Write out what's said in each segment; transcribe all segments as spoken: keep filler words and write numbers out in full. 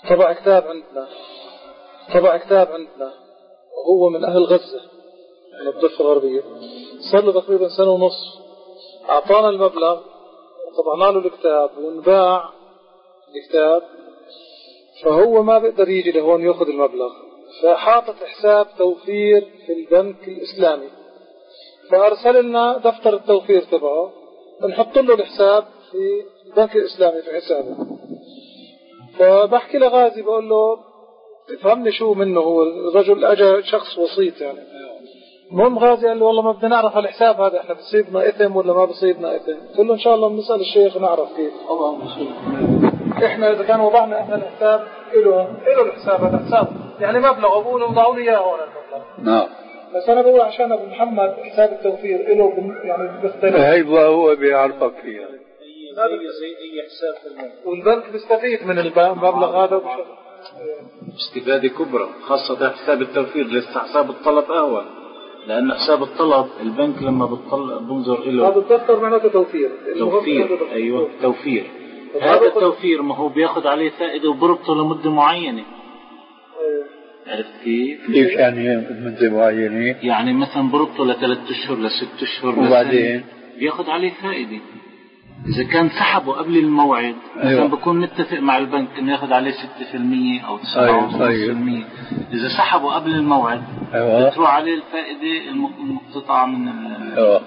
طبع كتاب عندنا طبع كتاب عندنا وهو من أهل غزة من الضفة الغربية، صار له تقريبا سنة ونص. أعطانا المبلغ وطبعنا له الكتاب ونباع الكتاب، فهو ما بيقدر يجي لهون يأخذ المبلغ، فحاطط حساب توفير في البنك الإسلامي، فأرسل لنا دفتر التوفير تبعه نحط له الحساب في البنك الإسلامي في حسابه. فبحكي لغازي بقول له تفهمني شو منه، هو الرجل أجا شخص وسيط يعني. المهم غازي قال له والله ما بدنا نعرف الحساب هذا، احنا بصيبنا إثم ولا ما بصيبنا إثم؟ قلت له إن شاء الله بنسأل الشيخ نعرف كيف. احنا إذا كان وضعنا احنا الحساب إله إله الحساب هذا حساب يعني مبلغ أبوه وضعوا لي إياه هون المبلغ. نعم. بس أنا بقول عشان أبو محمد حساب التوفير إله يعني بيختلف. هيبقى هو بيعرفك فيها. زي أي حساب في البنك. والبنك بيستفيد من المبلغ هذا استفادة كبرى، خاصة حساب التوفير. لسه حساب الطلب أهون، لأن حساب الطلب البنك لما بتطلع بنظر إله هذا الدفتر معناته توفير. توفير أيوة توفير. هذا التوفير ما هو بياخد عليه فائدة وبربطه لمدة معينة. عرفت كيف؟ كيف يعني مدة معينة؟ يعني مثلا بربطه لثلاث أشهر لست أشهر وبعدين بياخد عليه فائدة. إذا كان سحبه قبل الموعد مثلا أيوة. بكون متفق مع البنك إنه ياخد عليه ستة في المية أو تسعة في المية. إذا سحبه قبل الموعد أيوة. بتروح عليه الفائدة المقتطعة من أيوة.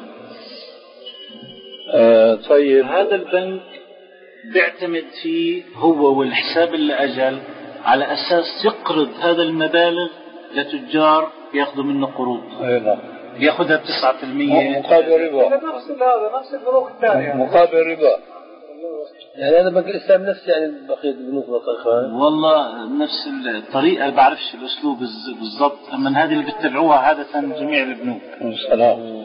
آه طيب. هذا البنك بيعتمد فيه هو والحساب اللي أجل على أساس يقرض هذا المبالغ لتجار ياخذوا منه قروض. أيوة. ياخذها بتسعة في المية مقابل ربا. نفس هذا نفس البنوك الثانية مقابل ربا. يعني هذا بنك الإسلام نفسه يعني بقية البنوك والطائفة. والله نفس الطريقة، اللي بعرفش الأسلوب بالضبط، أما هذه اللي بتتبعوها عادة جميع البنوك. السلام.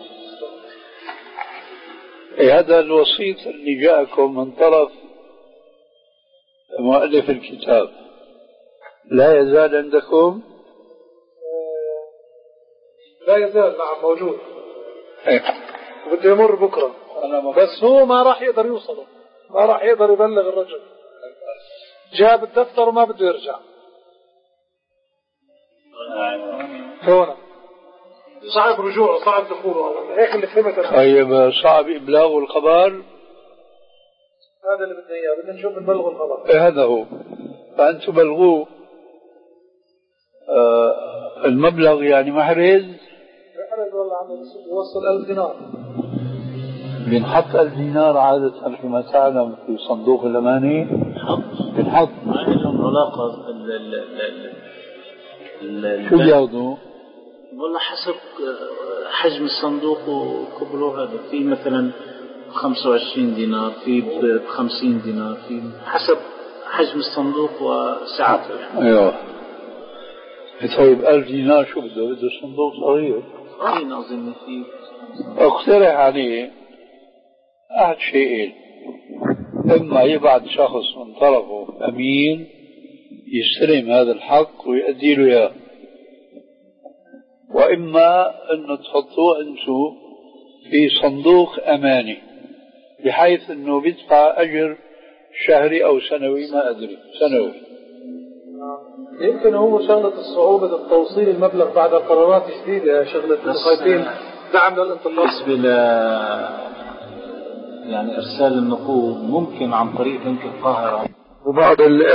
إيه هذا الوسيط اللي جاءكم من طرف مؤلف الكتاب لا يزال عندكم؟ لا يزال نعم موجود. ايه بده يمر بكرة، بس هو ما راح يقدر يوصله، ما راح يقدر يبلغ الرجل. جاب الدفتر وما بده يرجع. هنا صعب رجوعه صعب دخوله، هيك اللي فهمته. طيب صعب إبلاغ الخبر. هذا اللي بدنا إياه، بدنا نشوف نبلغ الخبر. إيه هذا هو. فأنتم بلغوه آه المبلغ يعني محرز. محرز والله عم يوصل ألف دينار. بنحط ألف دينار عادة فيما تعلم في صندوق الأماني. بنحط. بنحط. ما لهم علاقة. شو بياخذوا؟ والله حسب حجم الصندوق وكبره. هذا في مثلا خمسة وعشرين دينار، في بخمسين دينار، في حسب حجم الصندوق وسعته يعني. ايوه. طيب ألف دينار شو بده؟ بده صندوق صغير. صغير أظن فيه. اقترح عليه أحد شيئين: إما يبعث شخص من طرفه أمين يستلم هذا الحق ويؤدي له إياه، وإما أنه تحطوه أنتم في صندوق أماني بحيث أنه بيدفع أجر شهري أو سنوي، ما أدري سنوي. يمكن هو شغلة الصعوبة التوصيل المبلغ بعد قرارات جديدة، شغلة خايفين دعم للانتقال. بالنسبة ل يعني إرسال النقود ممكن عن طريق بنك القاهرة وبعض